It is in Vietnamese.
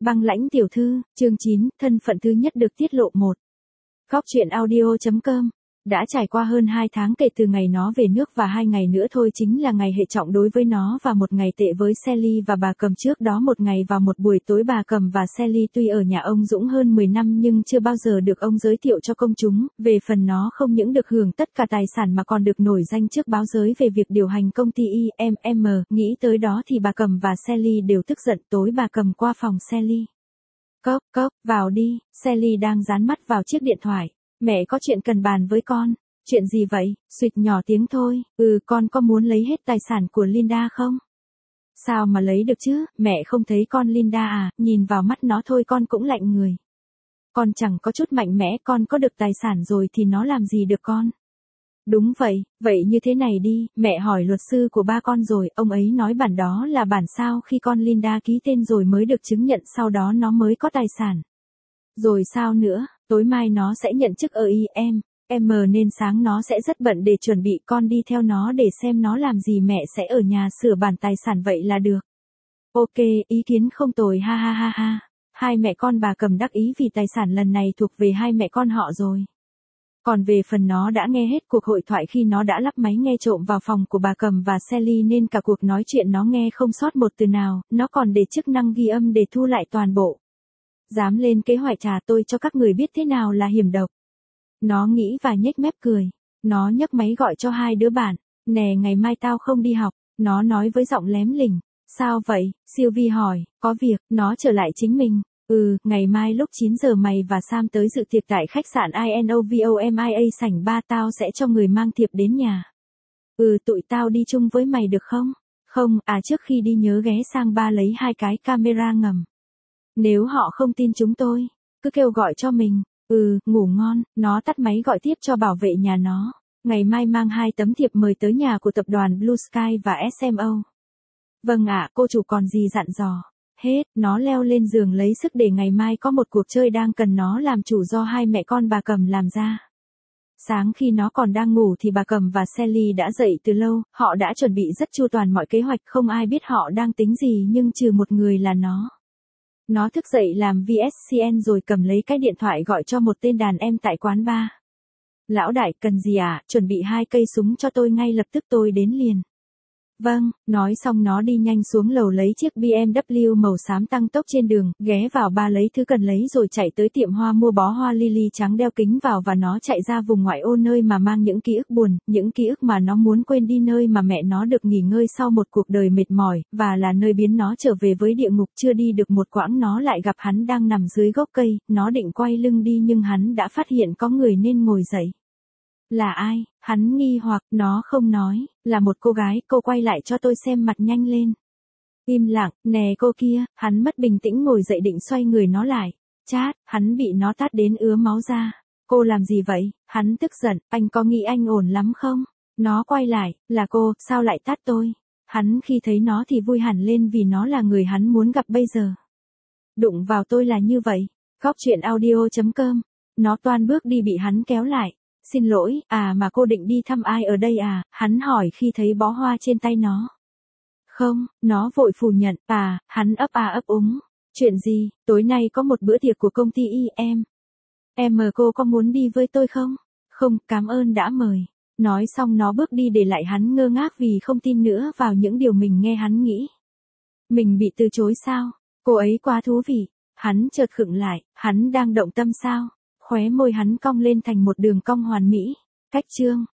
Băng lãnh tiểu thư, chương 9, thân phận thứ nhất được tiết lộ 1. Góc truyện audio.com. Đã trải qua hơn 2 tháng kể từ ngày nó về nước và 2 ngày nữa thôi chính là ngày hệ trọng đối với nó và một ngày tệ với Sally và bà Cầm. Trước đó một ngày vào một buổi tối bà Cầm và Sally tuy ở nhà ông Dũng hơn 10 năm nhưng chưa bao giờ được ông giới thiệu cho công chúng. Về phần nó không những được hưởng tất cả tài sản mà còn được nổi danh trước báo giới về việc điều hành công ty IMM. Nghĩ tới đó thì bà Cầm và Sally đều tức giận. Tối bà Cầm qua phòng Sally. Cốc cốc, vào đi. Sally đang dán mắt vào chiếc điện thoại. Mẹ có chuyện cần bàn với con. Chuyện gì vậy? Suýt nhỏ tiếng thôi. Con có muốn lấy hết tài sản của Linda không? Sao mà lấy được chứ, mẹ không thấy con Linda à, nhìn vào mắt nó thôi con cũng lạnh người. Con chẳng có chút mạnh mẽ, con có được tài sản rồi thì nó làm gì được con? Đúng vậy, vậy như thế này đi, mẹ hỏi luật sư của ba con rồi, ông ấy nói bản đó là bản sao khi con Linda ký tên rồi mới được chứng nhận, sau đó nó mới có tài sản. Rồi sao nữa, tối mai nó sẽ nhận chức ở IMM nên sáng nó sẽ rất bận để chuẩn bị, con đi theo nó để xem nó làm gì, mẹ sẽ ở nhà sửa bản tài sản vậy là được. Ok, ý kiến không tồi, ha ha ha ha. Hai mẹ con bà Cầm đắc ý vì tài sản lần này thuộc về hai mẹ con họ rồi. Còn về phần nó đã nghe hết cuộc hội thoại khi nó đã lắp máy nghe trộm vào phòng của bà Cầm và Sally nên cả cuộc nói chuyện nó nghe không sót một từ nào, nó còn để chức năng ghi âm để thu lại toàn bộ. Dám lên kế hoạch trà tôi cho các người biết thế nào là hiểm độc. Nó nghĩ và nhếch mép cười. Nó nhấc máy gọi cho hai đứa bạn. Nè, ngày mai tao không đi học. Nó nói với giọng lém lỉnh. Sao vậy? Sylvie hỏi. Có việc, nó trở lại chính mình. Ngày mai lúc 9 giờ mày và Sam tới dự tiệc tại khách sạn INOVOMIA sảnh 3, tao sẽ cho người mang thiệp đến nhà. Tụi tao đi chung với mày được không? Không, trước khi đi nhớ ghé sang ba lấy 2 cái camera ngầm. Nếu họ không tin chúng tôi, cứ kêu gọi cho mình. Ngủ ngon. Nó tắt máy gọi tiếp cho bảo vệ nhà nó. Ngày mai mang 2 tấm thiệp mời tới nhà của tập đoàn Blue Sky và SMO. Vâng ạ, cô chủ, còn gì dặn dò? Hết, nó leo lên giường lấy sức để ngày mai có một cuộc chơi đang cần nó làm chủ do hai mẹ con bà Cầm làm ra. Sáng khi nó còn đang ngủ thì bà Cầm và Sally đã dậy từ lâu, họ đã chuẩn bị rất chu toàn mọi kế hoạch, không ai biết họ đang tính gì nhưng trừ một người là nó. Nó thức dậy làm VSCN rồi cầm lấy cái điện thoại gọi cho một tên đàn em tại quán bar. Lão đại, cần gì à, chuẩn bị 2 cây súng cho tôi ngay lập tức, tôi đến liền. Vâng, nói xong nó đi nhanh xuống lầu lấy chiếc BMW màu xám tăng tốc trên đường, ghé vào bar lấy thứ cần lấy rồi chạy tới tiệm hoa mua bó hoa lily trắng, đeo kính vào và nó chạy ra vùng ngoại ô nơi mà mang những ký ức buồn, những ký ức mà nó muốn quên đi, nơi mà mẹ nó được nghỉ ngơi sau một cuộc đời mệt mỏi, và là nơi biến nó trở về với địa ngục. Chưa đi được một quãng nó lại gặp hắn đang nằm dưới gốc cây, nó định quay lưng đi nhưng hắn đã phát hiện có người nên ngồi dậy. Là ai? Hắn nghi hoặc, nó không nói, là một cô gái, cô quay lại cho tôi xem mặt nhanh lên. Im lặng, nè cô kia, hắn mất bình tĩnh ngồi dậy định xoay người nó lại. Chát, hắn bị nó tát đến ứa máu ra. Cô làm gì vậy? Hắn tức giận, anh có nghĩ anh ổn lắm không? Nó quay lại, là cô, sao lại tát tôi? Hắn khi thấy nó thì vui hẳn lên vì nó là người hắn muốn gặp bây giờ. Đụng vào tôi là như vậy. Góc truyện audio.com. Nó toan bước đi bị hắn kéo lại. Xin lỗi, mà cô định đi thăm ai ở đây à? Hắn hỏi khi thấy bó hoa trên tay nó. Không, nó vội phủ nhận, hắn ấp úng. Chuyện gì? Tối nay có một bữa tiệc của công ty cô có muốn đi với tôi không? Không, cảm ơn đã mời. Nói xong nó bước đi để lại hắn ngơ ngác vì không tin nữa vào những điều mình nghe. Hắn nghĩ mình bị từ chối sao? Cô ấy quá thú vị. Hắn chợt khựng lại, hắn đang động tâm sao? Khóe môi hắn cong lên thành một đường cong hoàn mỹ. Cách chương